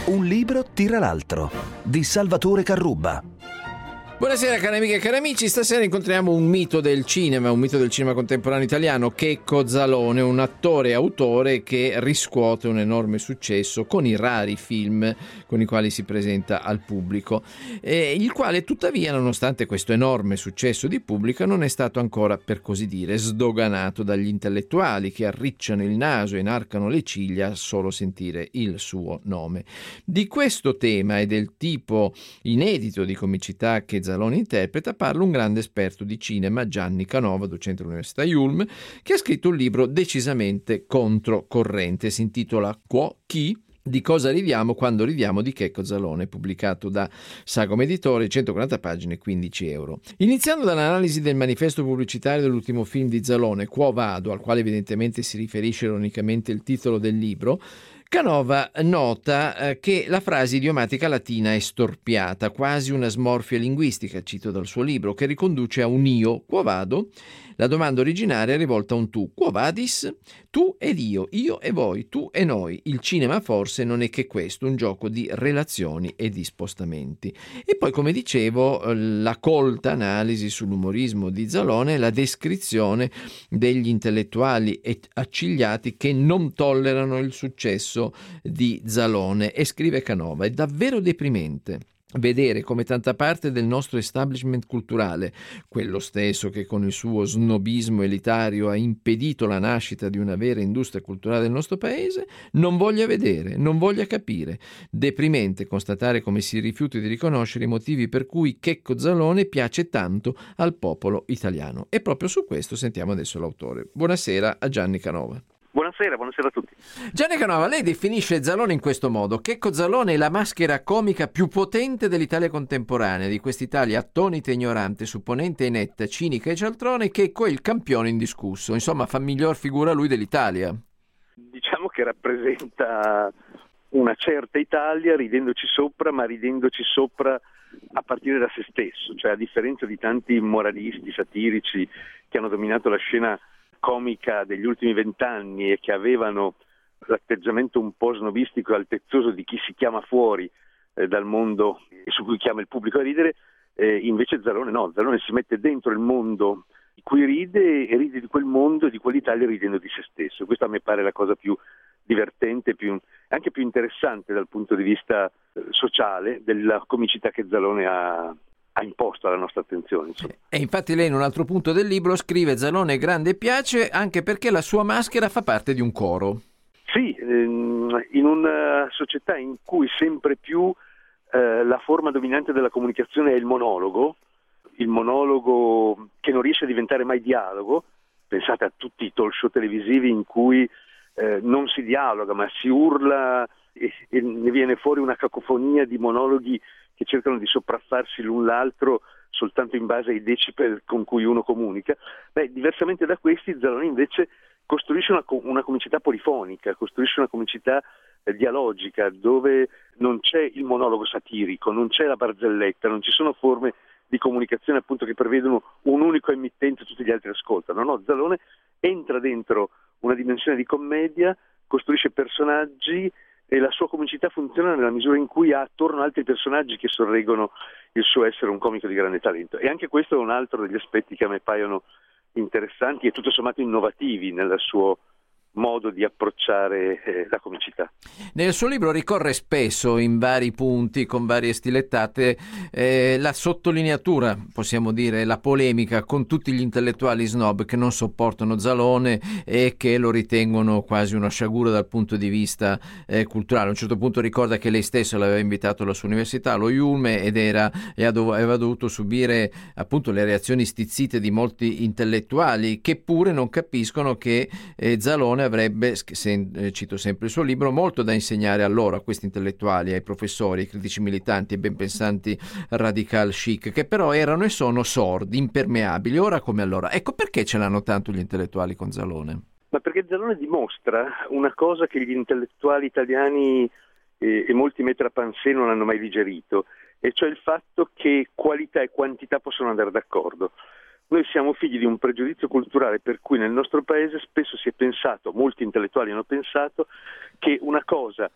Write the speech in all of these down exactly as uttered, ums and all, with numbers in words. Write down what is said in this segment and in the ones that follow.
Un libro tira l'altro, di Salvatore Carrubba. Buonasera cari amiche e cari amici, stasera incontriamo un mito del cinema, un mito del cinema contemporaneo italiano, Checco Zalone, un attore e autore che riscuote un enorme successo con i rari film con i quali si presenta al pubblico, e il quale tuttavia, nonostante questo enorme successo di pubblico, non è stato ancora, per così dire, sdoganato dagli intellettuali che arricciano il naso e inarcano le ciglia a solo sentire il suo nome. Di questo tema e del tipo inedito di comicità che Zalone interpreta parla un grande esperto di cinema, Gianni Canova, docente all'Università Yulm, che ha scritto un libro decisamente controcorrente. Si intitola Quo Chi? Di cosa ridiamo quando ridiamo di Checco Zalone, pubblicato da Sagom Editore, centoquaranta pagine, quindici euro. Iniziando dall'analisi del manifesto pubblicitario dell'ultimo film di Zalone, Quo Vado, al quale evidentemente si riferisce ironicamente il titolo del libro, Canova nota eh, che la frase idiomatica latina è storpiata, quasi una smorfia linguistica, cito dal suo libro, che riconduce a un io, quo vado. La domanda originaria è rivolta a un tu, quo vadis? Tu ed io, io e voi, tu e noi. Il cinema forse non è che questo, un gioco di relazioni e di spostamenti. E poi, come dicevo, la colta analisi sull'umorismo di Zalone e la descrizione degli intellettuali accigliati che non tollerano il successo di Zalone. E scrive Canova, è davvero deprimente vedere come tanta parte del nostro establishment culturale, quello stesso che con il suo snobismo elitario ha impedito la nascita di una vera industria culturale del nostro paese, non voglia vedere, non voglia capire. Deprimente constatare come si rifiuti di riconoscere i motivi per cui Checco Zalone piace tanto al popolo italiano. E proprio su questo sentiamo adesso l'autore. Buonasera a Gianni Canova. Buonasera, buonasera a tutti. Gianni Canova, lei definisce Zalone in questo modo: Checco Zalone è la maschera comica più potente dell'Italia contemporanea, di quest'Italia attonita e ignorante, supponente e inetta, cinica e cialtrone. Checco è il campione indiscusso, insomma fa miglior figura lui dell'Italia. Diciamo che rappresenta una certa Italia ridendoci sopra, ma ridendoci sopra a partire da se stesso, cioè a differenza di tanti moralisti satirici che hanno dominato la scena comica degli ultimi vent'anni e che avevano l'atteggiamento un po' snobistico e altezzoso di chi si chiama fuori eh, dal mondo e su cui chiama il pubblico a ridere, eh, invece Zalone no, Zalone si mette dentro il mondo di cui ride e ride di quel mondo e di quell'Italia ridendo di se stesso. Questa a me pare la cosa più divertente, più, anche più interessante dal punto di vista eh, sociale della comicità che Zalone ha ha imposto alla nostra attenzione. Insomma. E infatti lei in un altro punto del libro scrive: Zalone è grande e piace anche perché la sua maschera fa parte di un coro. Sì, ehm, in una società in cui sempre più eh, la forma dominante della comunicazione è il monologo, il monologo che non riesce a diventare mai dialogo, pensate a tutti i talk show televisivi in cui eh, non si dialoga ma si urla e, e ne viene fuori una cacofonia di monologhi che cercano di sopraffarsi l'un l'altro soltanto in base ai decibel con cui uno comunica. Beh, diversamente da questi, Zalone invece costruisce una, una comicità polifonica, costruisce una comicità eh, dialogica, dove non c'è il monologo satirico, non c'è la barzelletta, non ci sono forme di comunicazione appunto che prevedono un unico emittente e tutti gli altri ascoltano. No, Zalone entra dentro una dimensione di commedia, costruisce personaggi e la sua comicità funziona nella misura in cui ha attorno altri personaggi che sorreggono il suo essere un comico di grande talento. E anche questo è un altro degli aspetti che a me paiono interessanti e tutto sommato innovativi nel suo modo di approcciare eh, la comicità. Nel suo libro ricorre spesso in vari punti, con varie stilettate, eh, la sottolineatura, possiamo dire, la polemica con tutti gli intellettuali snob che non sopportano Zalone e che lo ritengono quasi una sciagura dal punto di vista eh, culturale. A un certo punto ricorda che lei stessa l'aveva invitato alla sua università, allo Yulm, ed era e aveva dovuto subire appunto le reazioni stizzite di molti intellettuali che pure non capiscono che eh, Zalone avrebbe, se, cito sempre il suo libro, molto da insegnare a loro, a questi intellettuali, ai professori, ai critici militanti e ben pensanti radical chic, che però erano e sono sordi, impermeabili, ora come allora. Ecco perché ce l'hanno tanto gli intellettuali con Zalone. Ma perché Zalone dimostra una cosa che gli intellettuali italiani e, e molti metrapansé non hanno mai digerito, e cioè il fatto che qualità e quantità possono andare d'accordo. Noi siamo figli di un pregiudizio culturale per cui nel nostro paese spesso si è pensato, molti intellettuali hanno pensato, che una cosa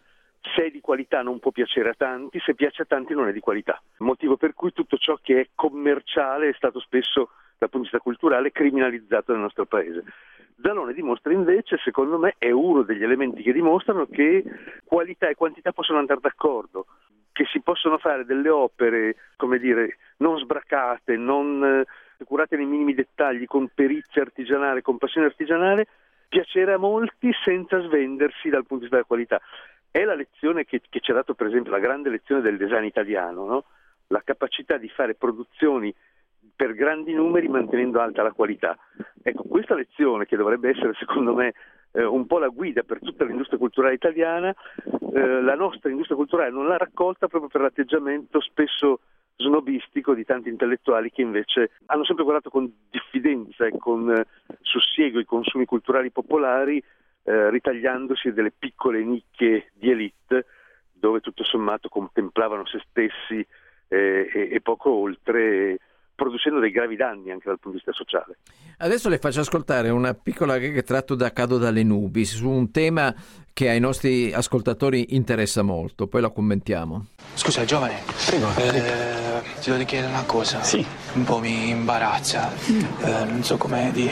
se è di qualità non può piacere a tanti, se piace a tanti non è di qualità. Motivo per cui tutto ciò che è commerciale è stato spesso, dal punto di vista culturale, criminalizzato nel nostro paese. Zalone dimostra invece, secondo me, è uno degli elementi che dimostrano che qualità e quantità possono andare d'accordo, che si possono fare delle opere, come dire, non sbracate, non eh, curate nei minimi dettagli, con perizia artigianale, con passione artigianale, piacere a molti senza svendersi dal punto di vista della qualità. È la lezione che, che ci ha dato, per esempio, la grande lezione del design italiano, no? La capacità di fare produzioni per grandi numeri mantenendo alta la qualità. Ecco, questa lezione, che dovrebbe essere, secondo me, eh, un po' la guida per tutta l'industria culturale italiana, eh, la nostra industria culturale non l'ha raccolta proprio per l'atteggiamento spesso snobistico di tanti intellettuali che invece hanno sempre guardato con diffidenza e con eh, sussiego i consumi culturali popolari, eh, ritagliandosi delle piccole nicchie di elite dove tutto sommato contemplavano se stessi eh, e, e poco oltre, producendo dei gravi danni anche dal punto di vista sociale. Adesso le faccio ascoltare una piccola gag tratto da Cado dalle nubi su un tema che ai nostri ascoltatori interessa molto, poi la commentiamo. Scusa, giovane, Prego. Eh, ti devo chiedere una cosa. Sì. Un po' mi imbarazza. Mm. Eh, non so come di...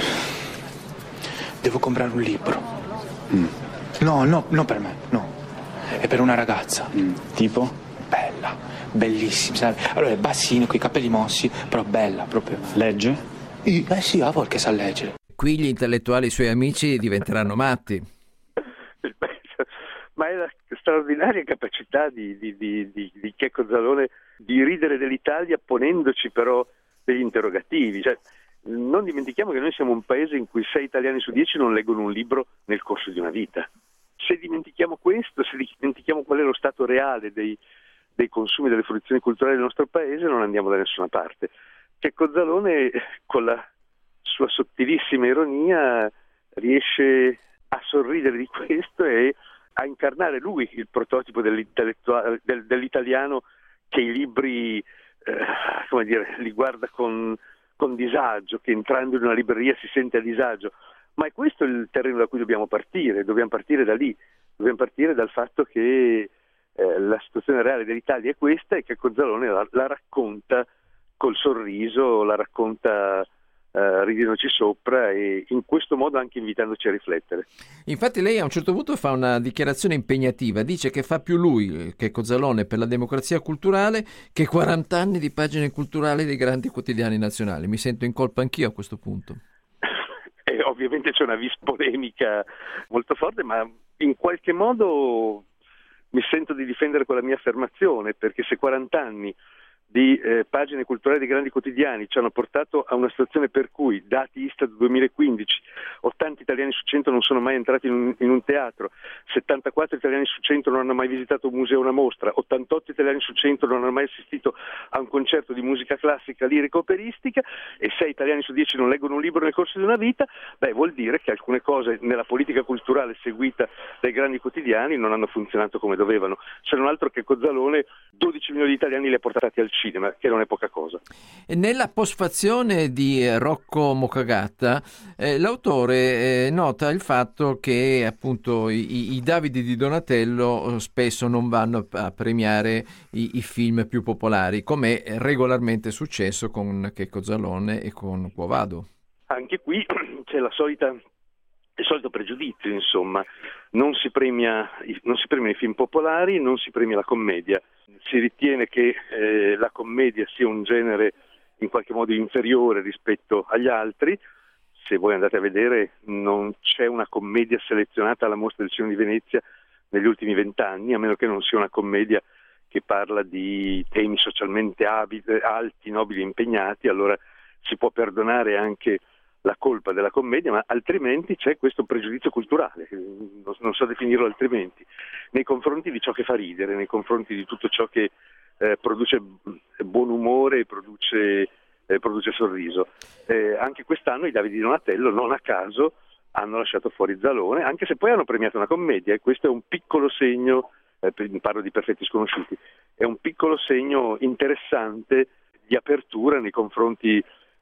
Devo comprare un libro. Mm. No, no, non per me, no. È per una ragazza. Mm. Tipo? Bella, bellissima, sai? Allora è bassina, con i capelli mossi, però bella proprio. Legge? Eh sì, a volte sa leggere. Qui gli intellettuali suoi amici diventeranno matti. Ma è la straordinaria capacità di, di, di, di, di Checco Zalone di ridere dell'Italia ponendoci però degli interrogativi. Cioè, non dimentichiamo che noi siamo un paese in cui sei italiani su dieci non leggono un libro nel corso di una vita. Se dimentichiamo questo, se dimentichiamo qual è lo stato reale dei, dei consumi, delle fruizioni culturali del nostro paese, non andiamo da nessuna parte. Checco Zalone, con la sua sottilissima ironia, riesce a sorridere di questo e a incarnare lui il prototipo dell'intellettuale, del, dell'italiano che i libri, eh, come dire, li guarda con, con disagio, che entrando in una libreria si sente a disagio. Ma è questo il terreno da cui dobbiamo partire, dobbiamo partire da lì, dobbiamo partire dal fatto che eh, la situazione reale dell'Italia è questa e che Cozzalone la, la racconta col sorriso, la racconta Uh, ridendoci sopra e in questo modo anche invitandoci a riflettere. Infatti lei a un certo punto fa una dichiarazione impegnativa, dice che fa più lui che Cozzalone per la democrazia culturale che quaranta anni di pagine culturali dei grandi quotidiani nazionali. Mi sento in colpa anch'io a questo punto. E ovviamente c'è una vis polemica molto forte, ma in qualche modo mi sento di difendere quella mia affermazione, perché se quaranta anni di eh, pagine culturali dei grandi quotidiani ci hanno portato a una situazione per cui, dati Istat duemilaquindici, ottanta italiani su cento non sono mai entrati in un, in un teatro, settantaquattro italiani su cento non hanno mai visitato un museo o una mostra, ottantotto italiani su cento non hanno mai assistito a un concerto di musica classica, lirica o operistica e sei italiani su dieci non leggono un libro nel corso di una vita, beh, vuol dire che alcune cose nella politica culturale seguita dai grandi quotidiani non hanno funzionato come dovevano. Se non altro che Cozzalone dodici milioni di italiani li ha portati al cinema, che non è poca cosa. E nella postfazione di Rocco Mokagatta eh, l'autore eh, nota il fatto che appunto i, i Davidi di Donatello spesso non vanno a premiare i, i film più popolari, come è regolarmente successo con Checco Zalone e con Quo Vado. Anche qui c'è la solita il solito pregiudizio, insomma, non si premia non si premia i film popolari, non si premia la commedia. Si ritiene che eh, la commedia sia un genere in qualche modo inferiore rispetto agli altri. Se voi andate a vedere, non c'è una commedia selezionata alla Mostra del Cinema di Venezia negli ultimi vent'anni, a meno che non sia una commedia che parla di temi socialmente abili, alti, nobili e impegnati, allora si può perdonare anche la colpa della commedia, ma altrimenti c'è questo pregiudizio culturale, non so definirlo altrimenti, nei confronti di ciò che fa ridere, nei confronti di tutto ciò che eh, produce buon umore e produce, eh, produce sorriso. Eh, anche quest'anno i Davidi di Donatello, non a caso, hanno lasciato fuori Zalone, anche se poi hanno premiato una commedia, e questo è un piccolo segno, eh, parlo di Perfetti Sconosciuti, è un piccolo segno interessante di apertura nei confronti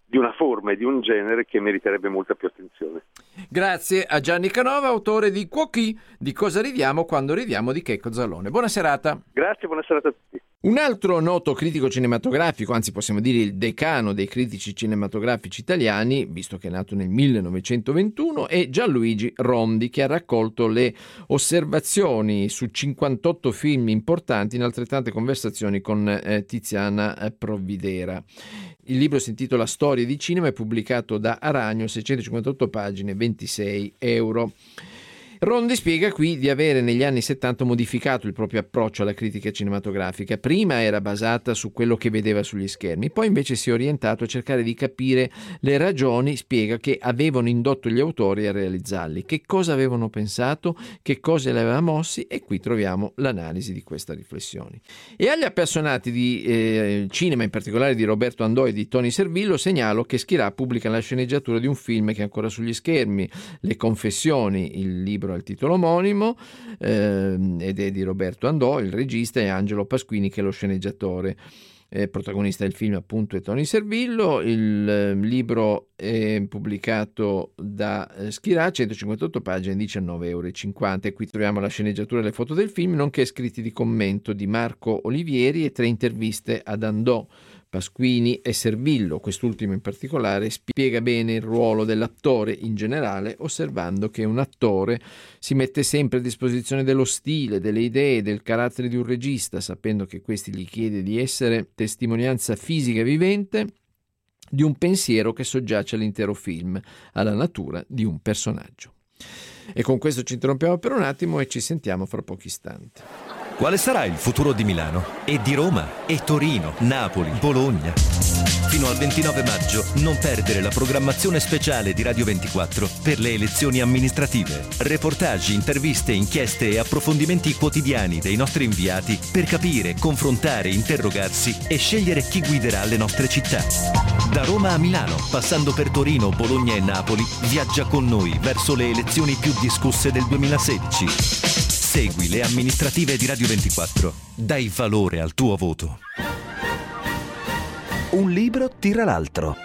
di una forma e di un genere che meriterebbe molta più attenzione. Grazie a Gianni Canova, autore di Cuochi, di Cosa ridiamo quando ridiamo di Checco Zalone. Buona serata. Grazie, buona serata a tutti. Un altro noto critico cinematografico, anzi possiamo dire il decano dei critici cinematografici italiani, visto che è nato nel millenovecentoventuno, è Gianluigi Rondi, che ha raccolto le osservazioni su cinquantotto film importanti in altrettante conversazioni con eh, Tiziana Provvidera. Il libro si intitola Storie di cinema, è pubblicato da Aragno, seicentocinquantotto pagine, ventisei euro. Rondi spiega qui di avere negli anni settanta modificato il proprio approccio alla critica cinematografica. Prima era basata su quello che vedeva sugli schermi, poi invece si è orientato a cercare di capire le ragioni, spiega, che avevano indotto gli autori a realizzarli, che cosa avevano pensato, che cosa li aveva mossi, e qui troviamo l'analisi di questa riflessione. E agli appassionati di eh, cinema, in particolare di Roberto Andò e di Tony Servillo, segnalo che Schirà pubblica la sceneggiatura di un film che è ancora sugli schermi, Le Confessioni, il libro al titolo omonimo, eh, ed è di Roberto Andò, il regista, e Angelo Pasquini che è lo sceneggiatore. Eh, protagonista del film appunto è Tony Servillo. Il eh, libro è pubblicato da eh, Schirà, centocinquantotto pagine, diciannove euro e cinquanta, e qui troviamo la sceneggiatura e le foto del film, nonché scritti di commento di Marco Olivieri e tre interviste ad Andò, Pasquini e Servillo. Quest'ultimo in particolare spiega bene il ruolo dell'attore in generale, osservando che un attore si mette sempre a disposizione dello stile, delle idee, del carattere di un regista, sapendo che questi gli chiede di essere testimonianza fisica e vivente di un pensiero che soggiace all'intero film, alla natura di un personaggio. E con questo ci interrompiamo per un attimo e ci sentiamo fra pochi istanti. Quale sarà il futuro di Milano? E di Roma? E Torino? Napoli? Bologna? Fino al ventinove maggio non perdere la programmazione speciale di Radio ventiquattro per le elezioni amministrative. Reportage, interviste, inchieste e approfondimenti quotidiani dei nostri inviati per capire, confrontare, interrogarsi e scegliere chi guiderà le nostre città. Da Roma a Milano, passando per Torino, Bologna e Napoli, viaggia con noi verso le elezioni più discusse del duemilasedici. Segui le amministrative di Radio ventiquattro. Dai valore al tuo voto. Un libro tira l'altro.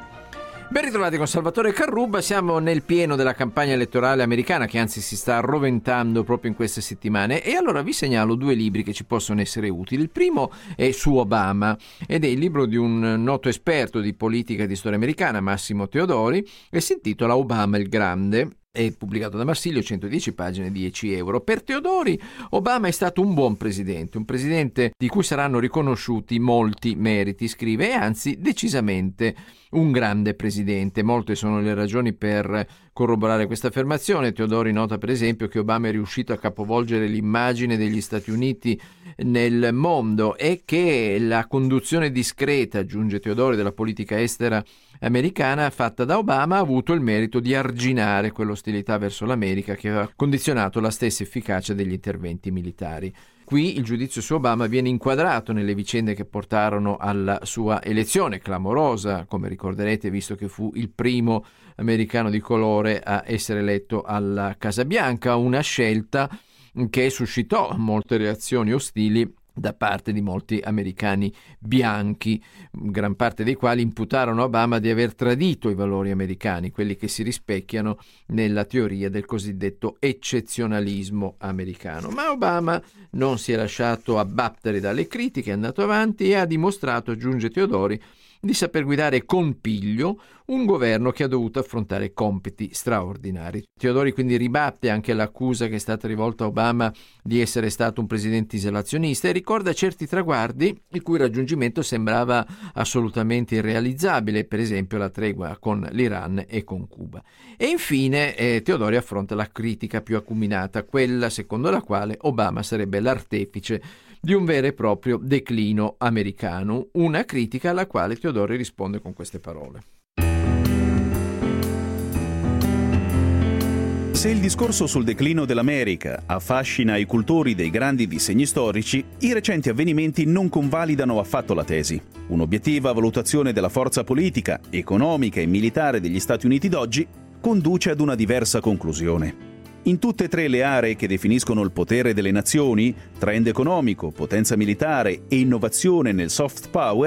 Ben ritrovati con Salvatore Carrubba. Siamo nel pieno della campagna elettorale americana, che anzi si sta arroventando proprio in queste settimane, e allora vi segnalo due libri che ci possono essere utili. Il primo è su Obama ed è il libro di un noto esperto di politica e di storia americana, Massimo Teodori, e si intitola Obama il Grande. È pubblicato da Marsilio, centodieci pagine, dieci euro. Per Teodori, Obama è stato un buon presidente, un presidente di cui saranno riconosciuti molti meriti, scrive, e anzi decisamente un grande presidente. Molte sono le ragioni per corroborare questa affermazione. Teodori nota per esempio che Obama è riuscito a capovolgere l'immagine degli Stati Uniti nel mondo e che la conduzione discreta, aggiunge Teodori, della politica estera americana fatta da Obama ha avuto il merito di arginare quell'ostilità verso l'America che aveva condizionato la stessa efficacia degli interventi militari. Qui il giudizio su Obama viene inquadrato nelle vicende che portarono alla sua elezione, clamorosa, come ricorderete, visto che fu il primo americano di colore a essere eletto alla Casa Bianca, una scelta che suscitò molte reazioni ostili da parte di molti americani bianchi, gran parte dei quali imputarono a Obama di aver tradito i valori americani, quelli che si rispecchiano nella teoria del cosiddetto eccezionalismo americano. Ma Obama non si è lasciato abbattere dalle critiche, è andato avanti e ha dimostrato, aggiunge Teodori, di saper guidare con piglio un governo che ha dovuto affrontare compiti straordinari. Teodori quindi ribatte anche l'accusa che è stata rivolta a Obama di essere stato un presidente isolazionista e ricorda certi traguardi il cui raggiungimento sembrava assolutamente irrealizzabile, per esempio la tregua con l'Iran e con Cuba. E infine eh, Teodori affronta la critica più acuminata, quella secondo la quale Obama sarebbe l'artefice di un vero e proprio declino americano, una critica alla quale Teodori risponde con queste parole. Se il discorso sul declino dell'America affascina i cultori dei grandi disegni storici, i recenti avvenimenti non convalidano affatto la tesi. Un'obiettiva valutazione della forza politica, economica e militare degli Stati Uniti d'oggi conduce ad una diversa conclusione. In tutte e tre le aree che definiscono il potere delle nazioni, trend economico, potenza militare e innovazione nel soft power,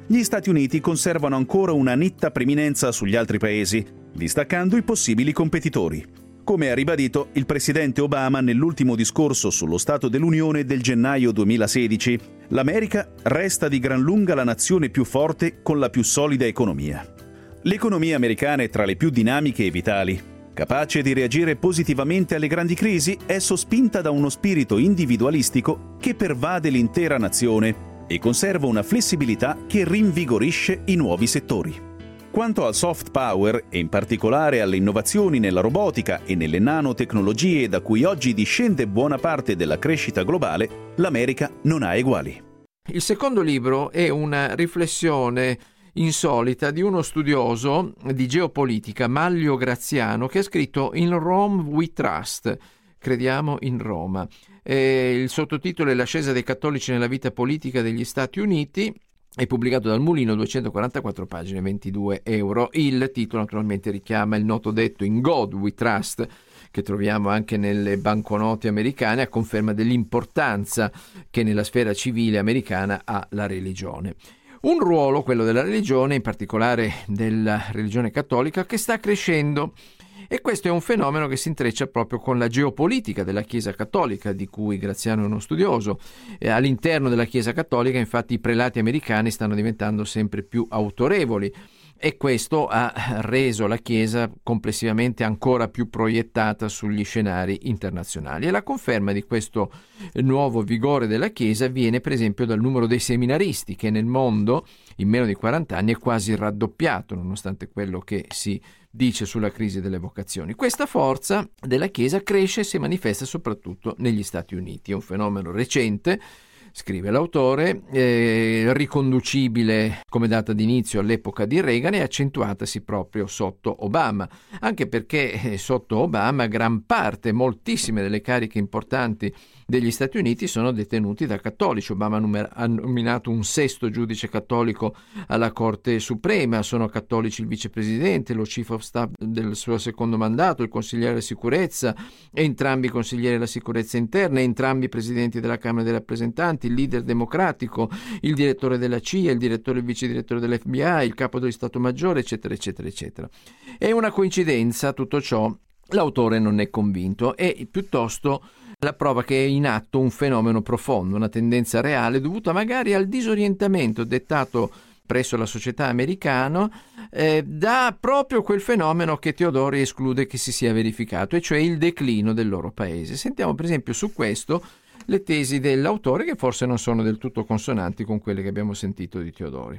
gli Stati Uniti conservano ancora una netta preminenza sugli altri paesi, distaccando i possibili competitori. Come ha ribadito il presidente Obama nell'ultimo discorso sullo Stato dell'Unione del gennaio duemilasedici, l'America resta di gran lunga la nazione più forte con la più solida economia. L'economia americana è tra le più dinamiche e vitali. Capace di reagire positivamente alle grandi crisi, è sospinta da uno spirito individualistico che pervade l'intera nazione e conserva una flessibilità che rinvigorisce i nuovi settori. Quanto al soft power, e in particolare alle innovazioni nella robotica e nelle nanotecnologie da cui oggi discende buona parte della crescita globale, l'America non ha eguali. Il secondo libro è una riflessione insolita di uno studioso di geopolitica, Manlio Graziano, che ha scritto In Rome We Trust, crediamo in Roma. Eh, il sottotitolo è L'ascesa dei cattolici nella vita politica degli Stati Uniti, è pubblicato dal Mulino, duecentoquarantaquattro pagine, ventidue euro. Il titolo naturalmente richiama il noto detto In God We Trust, che troviamo anche nelle banconote americane, a conferma dell'importanza che nella sfera civile americana ha la religione. Un ruolo, quello della religione, in particolare della religione cattolica, che sta crescendo. E questo è un fenomeno che si intreccia proprio con la geopolitica della Chiesa cattolica, di cui Graziano è uno studioso. E all'interno della Chiesa cattolica, infatti, i prelati americani stanno diventando sempre più autorevoli, e questo ha reso la Chiesa complessivamente ancora più proiettata sugli scenari internazionali. E la conferma di questo nuovo vigore della Chiesa viene per esempio dal numero dei seminaristi, che nel mondo in meno di quaranta anni è quasi raddoppiato, nonostante quello che si dice sulla crisi delle vocazioni. Questa forza della Chiesa cresce e si manifesta soprattutto negli Stati Uniti. È un fenomeno recente, scrive l'autore, eh, riconducibile come data d'inizio all'epoca di Reagan e accentuatasi proprio sotto Obama, anche perché eh, sotto Obama gran parte, moltissime delle cariche importanti degli Stati Uniti sono detenuti da cattolici. Obama numer- ha nominato un sesto giudice cattolico alla Corte Suprema, sono cattolici il vicepresidente, lo chief of staff del suo secondo mandato, il consigliere della sicurezza, entrambi consiglieri della sicurezza interna, entrambi presidenti della Camera dei rappresentanti, il leader democratico, il direttore della C I A, il direttore e il vice direttore dell'F B I, il capo dello Stato Maggiore, eccetera, eccetera, eccetera. È una coincidenza tutto ciò? L'autore non è convinto, è piuttosto la prova che è in atto un fenomeno profondo, una tendenza reale dovuta magari al disorientamento dettato presso la società americana eh, da proprio quel fenomeno che Teodori esclude che si sia verificato, e cioè il declino del loro paese. Sentiamo per esempio su questo le tesi dell'autore, che forse non sono del tutto consonanti con quelle che abbiamo sentito di Teodori.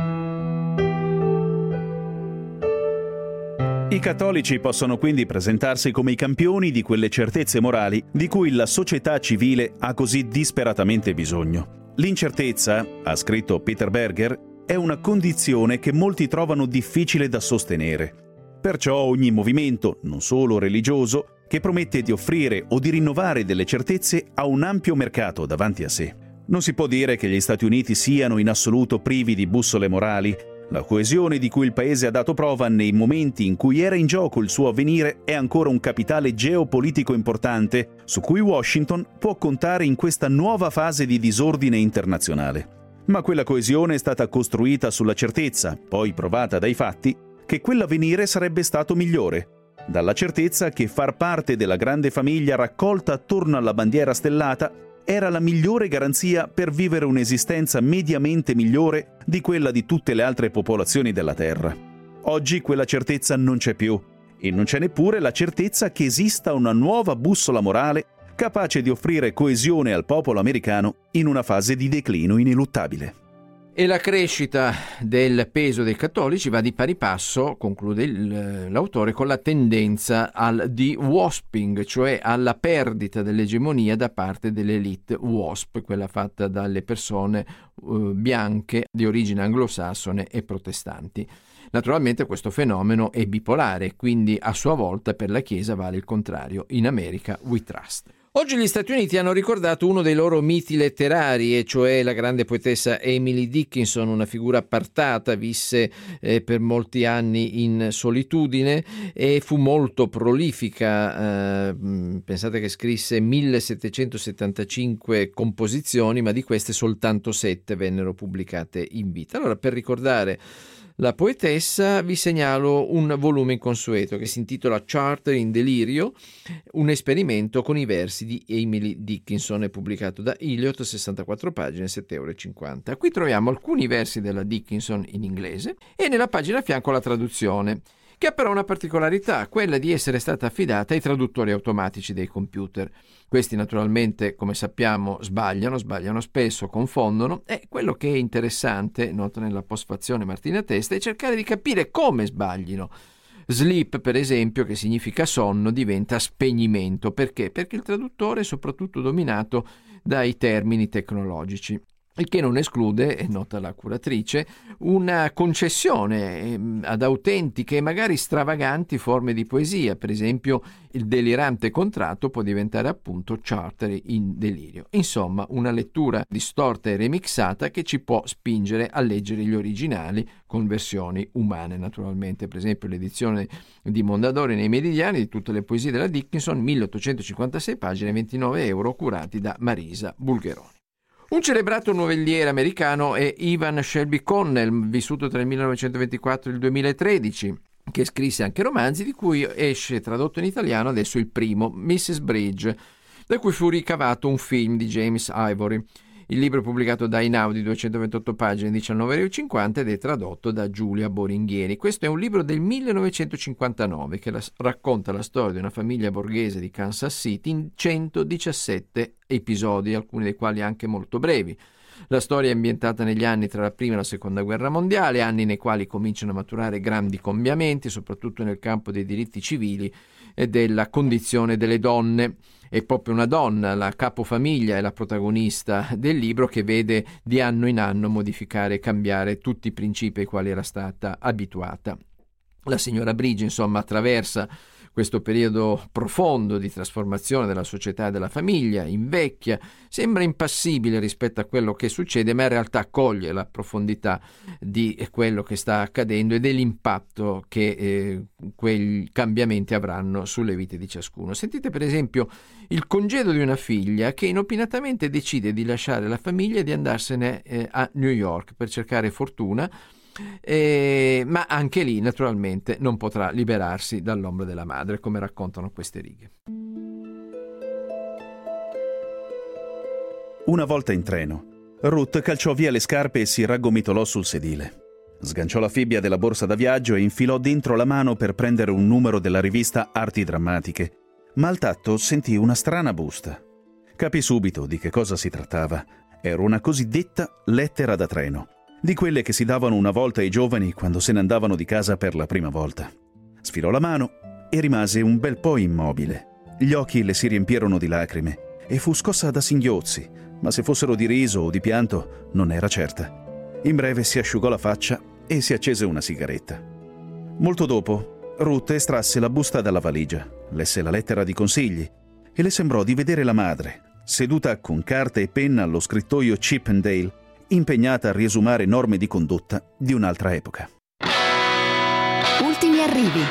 I cattolici possono quindi presentarsi come i campioni di quelle certezze morali di cui la società civile ha così disperatamente bisogno. L'incertezza, ha scritto Peter Berger, è una condizione che molti trovano difficile da sostenere. Perciò ogni movimento, non solo religioso, che promette di offrire o di rinnovare delle certezze ha un ampio mercato davanti a sé. Non si può dire che gli Stati Uniti siano in assoluto privi di bussole morali. La coesione di cui il paese ha dato prova nei momenti in cui era in gioco il suo avvenire è ancora un capitale geopolitico importante su cui Washington può contare in questa nuova fase di disordine internazionale. Ma quella coesione è stata costruita sulla certezza, poi provata dai fatti, che quell'avvenire sarebbe stato migliore. Dalla certezza che far parte della grande famiglia raccolta attorno alla bandiera stellata era la migliore garanzia per vivere un'esistenza mediamente migliore di quella di tutte le altre popolazioni della Terra. Oggi quella certezza non c'è più, e non c'è neppure la certezza che esista una nuova bussola morale capace di offrire coesione al popolo americano in una fase di declino ineluttabile. E la crescita del peso dei cattolici va di pari passo, conclude il, l'autore, con la tendenza al de-wasping, cioè alla perdita dell'egemonia da parte dell'elite wasp, quella fatta dalle persone uh, bianche di origine anglosassone e protestanti. Naturalmente questo fenomeno è bipolare, quindi a sua volta per la Chiesa vale il contrario. In America we trust. Oggi gli Stati Uniti hanno ricordato uno dei loro miti letterari, e cioè la grande poetessa Emily Dickinson, una figura appartata, visse eh, per molti anni in solitudine e fu molto prolifica. Eh, pensate che scrisse millesettecentosettantacinque composizioni, ma di queste soltanto sette vennero pubblicate in vita. Allora, per ricordare la poetessa vi segnalo un volume inconsueto che si intitola Charter in Delirio, un esperimento con i versi di Emily Dickinson, è pubblicato da Eliot, sessantaquattro pagine, sette euro e cinquanta. Qui troviamo alcuni versi della Dickinson in inglese e nella pagina a fianco la traduzione, che ha però una particolarità, quella di essere stata affidata ai traduttori automatici dei computer. Questi naturalmente, come sappiamo, sbagliano, sbagliano spesso, confondono, e quello che è interessante, nota nella postfazione Martina Testa, è cercare di capire come sbaglino. Sleep, per esempio, che significa sonno, diventa spegnimento. Perché? Perché il traduttore è soprattutto dominato dai termini tecnologici. Il che non esclude, e nota la curatrice, una concessione ad autentiche e magari stravaganti forme di poesia. Per esempio, il delirante contratto può diventare appunto Charter in Delirio. Insomma, una lettura distorta e remixata che ci può spingere a leggere gli originali con versioni umane, naturalmente. Per esempio, l'edizione di Mondadori nei Meridiani di tutte le poesie della Dickinson, milleottocentocinquantasei pagine, ventinove euro, curati da Marisa Bulgheroni. Un celebrato novelliere americano è Ivan Shelby Connell, vissuto tra il millenovecentoventiquattro e il duemilatredici, che scrisse anche romanzi, di cui esce tradotto in italiano adesso il primo, missus Bridge, da cui fu ricavato un film di James Ivory. Il libro è pubblicato da Einaudi, duecentoventotto pagine, diciannove euro e cinquanta, ed è tradotto da Giulia Boringhieri. Questo è un libro del millenovecentocinquantanove che la, racconta la storia di una famiglia borghese di Kansas City in centodiciassette episodi, alcuni dei quali anche molto brevi. La storia è ambientata negli anni tra la prima e la seconda guerra mondiale, anni nei quali cominciano a maturare grandi cambiamenti, soprattutto nel campo dei diritti civili e della condizione delle donne. È proprio una donna, la capofamiglia, è la protagonista del libro, che vede di anno in anno modificare e cambiare tutti i principi ai quali era stata abituata. La signora Bridge, insomma, attraversa questo periodo profondo di trasformazione della società e della famiglia, invecchia, sembra impassibile rispetto a quello che succede, ma in realtà coglie la profondità di quello che sta accadendo e dell'impatto che eh, quei cambiamenti avranno sulle vite di ciascuno. Sentite per esempio il congedo di una figlia che inopinatamente decide di lasciare la famiglia e di andarsene eh, a New York per cercare fortuna. Eh, ma anche lì naturalmente non potrà liberarsi dall'ombra della madre, come raccontano queste righe. Una volta in treno, Ruth calciò via le scarpe e si raggomitolò sul sedile. Sganciò la fibbia della borsa da viaggio e infilò dentro la mano per prendere un numero della rivista Arti Drammatiche, ma al tatto sentì una strana busta. Capì subito di che cosa si trattava. Era una cosiddetta lettera da treno, di quelle che si davano una volta ai giovani quando se ne andavano di casa per la prima volta. Sfilò la mano e rimase un bel po' immobile. Gli occhi le si riempirono di lacrime e fu scossa da singhiozzi, ma se fossero di riso o di pianto non era certa. In breve si asciugò la faccia e si accese una sigaretta. Molto dopo, Ruth estrasse la busta dalla valigia, lesse la lettera di consigli e le sembrò di vedere la madre, seduta con carta e penna allo scrittoio Chippendale, impegnata a riesumare norme di condotta di un'altra epoca. Ultimi arrivi.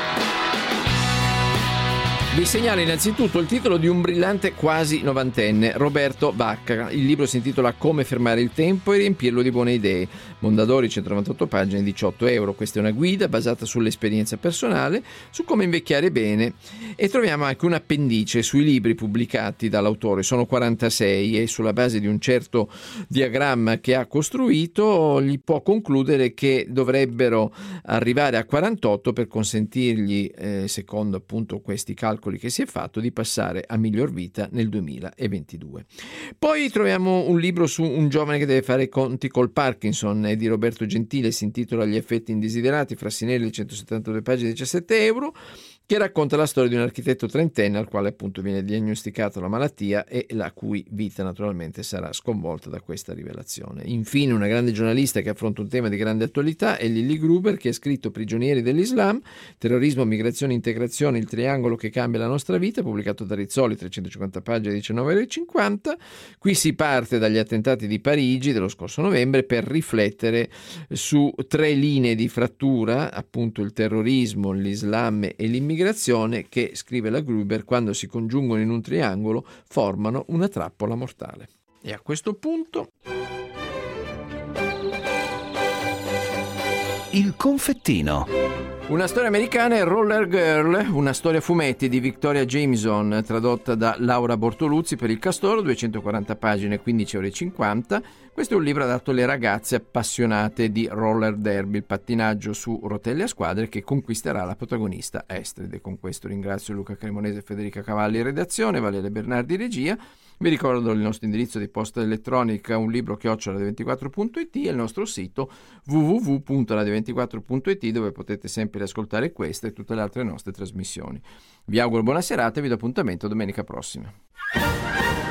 Vi segnalo innanzitutto il titolo di un brillante quasi novantenne, Roberto Vacca. Il libro si intitola Come fermare il tempo e riempirlo di buone idee. Mondadori, centonovantotto pagine, diciotto euro. Questa è una guida basata sull'esperienza personale, su come invecchiare bene, e troviamo anche un appendice sui libri pubblicati dall'autore. Sono quarantasei e sulla base di un certo diagramma che ha costruito gli può concludere che dovrebbero arrivare a quarantotto per consentirgli, eh, secondo appunto questi calcoli che si è fatto, di passare a miglior vita nel duemilaventidue. Poi troviamo un libro su un giovane che deve fare i conti col Parkinson, è di Roberto Gentile, si intitola Gli effetti indesiderati, Frassinelli, centosettantadue pagine, diciassette euro. che racconta la storia di un architetto trentenne al quale appunto viene diagnosticata la malattia e la cui vita naturalmente sarà sconvolta da questa rivelazione. Infine una grande giornalista che affronta un tema di grande attualità è Lily Gruber, che ha scritto Prigionieri dell'Islam, terrorismo, migrazione, integrazione, il triangolo che cambia la nostra vita, pubblicato da Rizzoli, trecentocinquanta pagine, diciannove euro e cinquanta. Qui si parte dagli attentati di Parigi dello scorso novembre per riflettere su tre linee di frattura, appunto il terrorismo, l'Islam e l'immigrazione, che, scrive la Gruber, quando si congiungono in un triangolo formano una trappola mortale. E a questo punto il confettino. Una storia americana è Roller Girl, una storia a fumetti di Victoria Jameson, tradotta da Laura Bortoluzzi per il Castoro, duecentoquaranta pagine, quindici euro e cinquanta. Questo è un libro adatto alle ragazze appassionate di roller derby, il pattinaggio su rotelle a squadre, che conquisterà la protagonista Estrid. E con questo ringrazio Luca Cremonese e Federica Cavalli in redazione, Valeria Bernardi regia. Vi ricordo il nostro indirizzo di posta elettronica, un libro chiocciola radio ventiquattro punto it, e il nostro sito w w w punto radio ventiquattro punto it, dove potete sempre ascoltare queste e tutte le altre nostre trasmissioni. Vi auguro buona serata e vi do appuntamento domenica prossima.